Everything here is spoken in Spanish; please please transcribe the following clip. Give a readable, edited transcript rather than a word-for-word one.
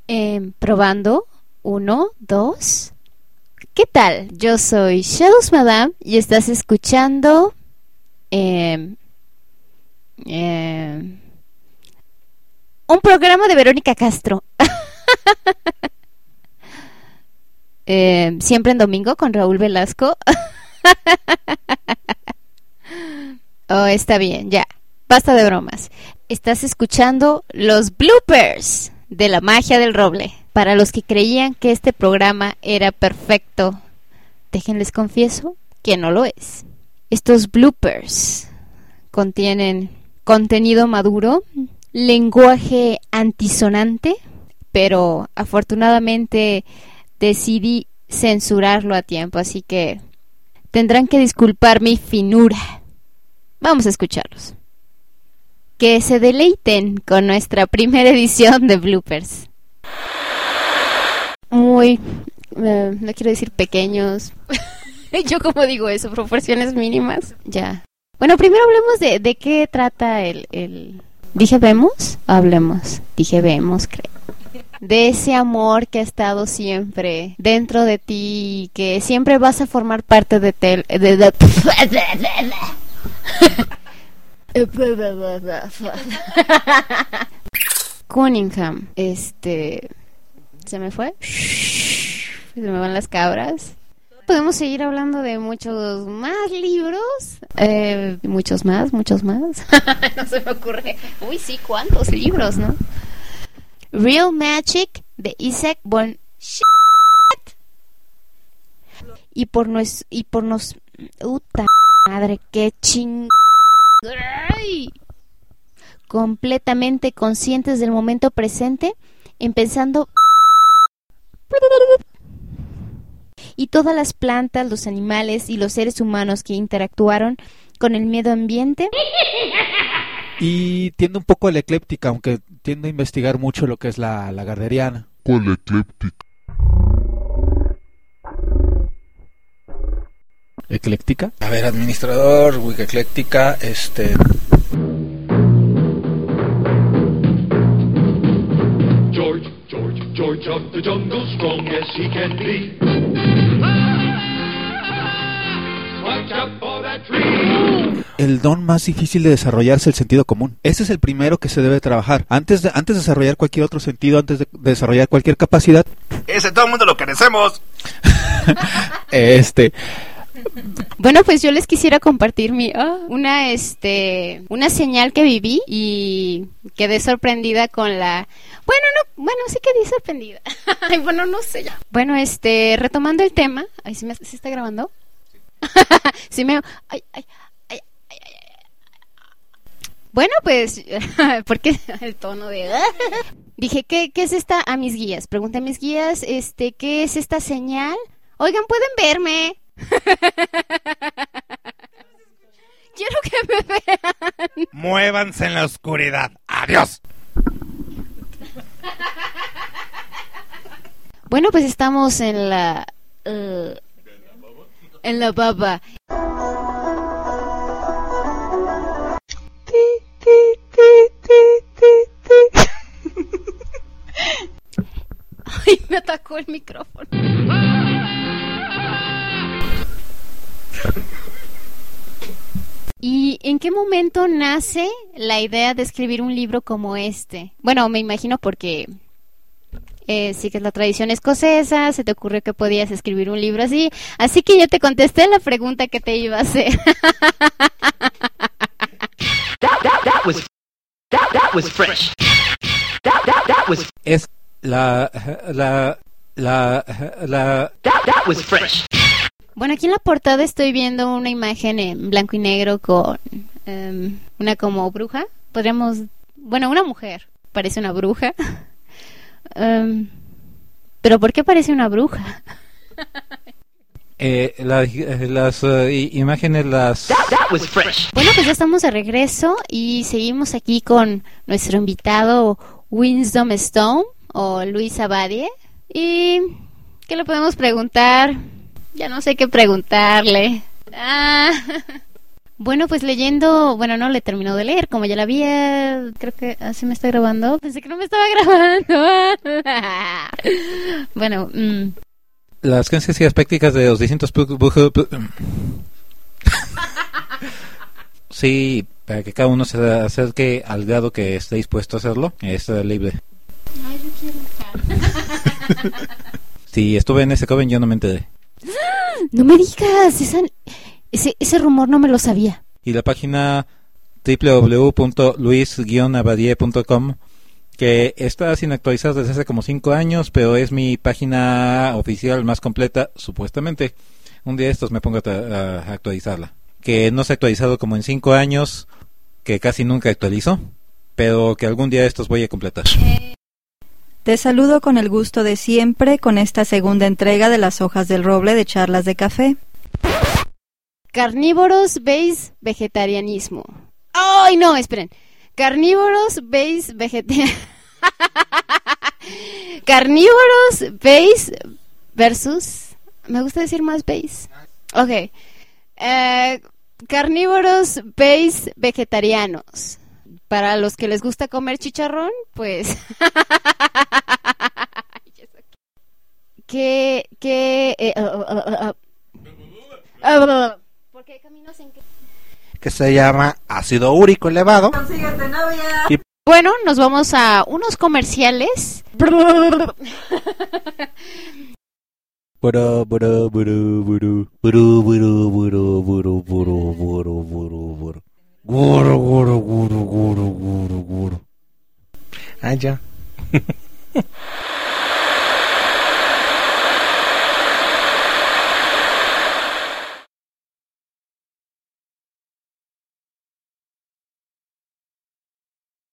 Probando. 1, 2. ¿Qué tal? Yo soy Shadows Madame y estás escuchando un programa de Verónica Castro. Siempre en domingo con Raúl Velasco. Oh, está bien, ya. Basta de bromas. Estás escuchando los bloopers de la magia del roble. Para los que creían que este programa era perfecto, déjenles confieso que no lo es. Estos bloopers contienen contenido maduro, lenguaje antisonante, pero afortunadamente decidí censurarlo a tiempo, así que tendrán que disculpar mi finura. Vamos a escucharlos. Que se deleiten con nuestra primera edición de bloopers. Muy, no quiero decir pequeños. Yo como digo eso, proporciones mínimas. Ya. Bueno, primero hablemos de qué trata el... ¿Dije vemos? Hablemos. Dije vemos, creo. De ese amor que ha estado siempre dentro de ti, que siempre vas a formar parte de Cunningham. ¿Se me fue? Se me van las cabras. Podemos seguir hablando de muchos más libros. Muchos más. No se me ocurre. Uy, sí, ¿cuántos libros, no? Real Magic de Isaac von Shit. Puta madre, qué ching. Completamente conscientes del momento presente, empezando. Y todas las plantas, los animales y los seres humanos que interactuaron con el medio ambiente. Y tiende un poco a la ecléptica, aunque tiende a investigar mucho lo que es la gardneriana. ¿Cuál ecléptica? ¿Ecléctica? A ver, administrador, Wikecléctica, George of the jungle, strong as he can be. Watch out for that tree. El don más difícil de desarrollar es el sentido común. Ese es el primero que se debe trabajar. Antes de desarrollar cualquier otro sentido, antes de desarrollar cualquier capacidad. Ese todo el mundo lo carecemos. Bueno, pues yo les quisiera compartir una señal que viví y quedé sorprendida con la... sí quedé sorprendida. Bueno, no sé ya. Bueno, retomando el tema, ¿sí está grabando? Sí me... Bueno, pues, ¿por qué el tono de...? Dije, ¿qué es esta? A mis guías. Pregunté a mis guías, ¿qué es esta señal? Oigan, ¿pueden verme? Quiero que me vean. Muévanse en la oscuridad. Adiós. Bueno, pues estamos en la baba. Ay, me atacó el micrófono. ¿Y en qué momento nace la idea de escribir un libro como este? Bueno, me imagino porque sí que es la tradición escocesa, se te ocurrió que podías escribir un libro así que yo te contesté la pregunta que te iba a hacer. That was fresh. That was Es that was fresh. Bueno, aquí en la portada estoy viendo una imagen en blanco y negro con una como bruja. Una mujer, parece una bruja. Pero ¿por qué parece una bruja? Las imágenes That was fresh. Bueno, pues ya estamos de regreso y seguimos aquí con nuestro invitado Wisdom Stone o Luis Abadie. ¿Y qué le podemos preguntar? Ya no sé qué preguntarle. Bueno, pues leyendo, bueno, no le terminó de leer, como ya la había, creo que así me está grabando, pensé que no me estaba grabando. Bueno, Las creencias prácticas de los distintos... Sí, para que cada uno se acerque al grado que esté dispuesto a hacerlo, es libre. Ay, yo quiero. Si estuve en ese coven, yo no me enteré. No me digas, ese rumor no me lo sabía. Y la página www.luis-abadie.com, que está sin actualizar desde hace como 5 años, pero es mi página oficial más completa, supuestamente. Un día de estos me pongo a actualizarla. Que no se ha actualizado como en 5 años, que casi nunca actualizo, pero que algún día de estos voy a completar. Te saludo con el gusto de siempre con esta segunda entrega de Las Hojas del Roble de Charlas de Café. Carnívoros veis vegetarianismo. ¡Ay, no! Esperen. Carnívoros veis vegetarianismo. Carnívoros veis versus... Me gusta decir más veis. Ok. Carnívoros veis vegetarianos. Para los que les gusta comer chicharrón, pues... ¿Por qué caminos en qué? Que se llama ácido úrico elevado. ¡Consíguete novia! Y Bueno, nos vamos a unos comerciales. Ah, ya.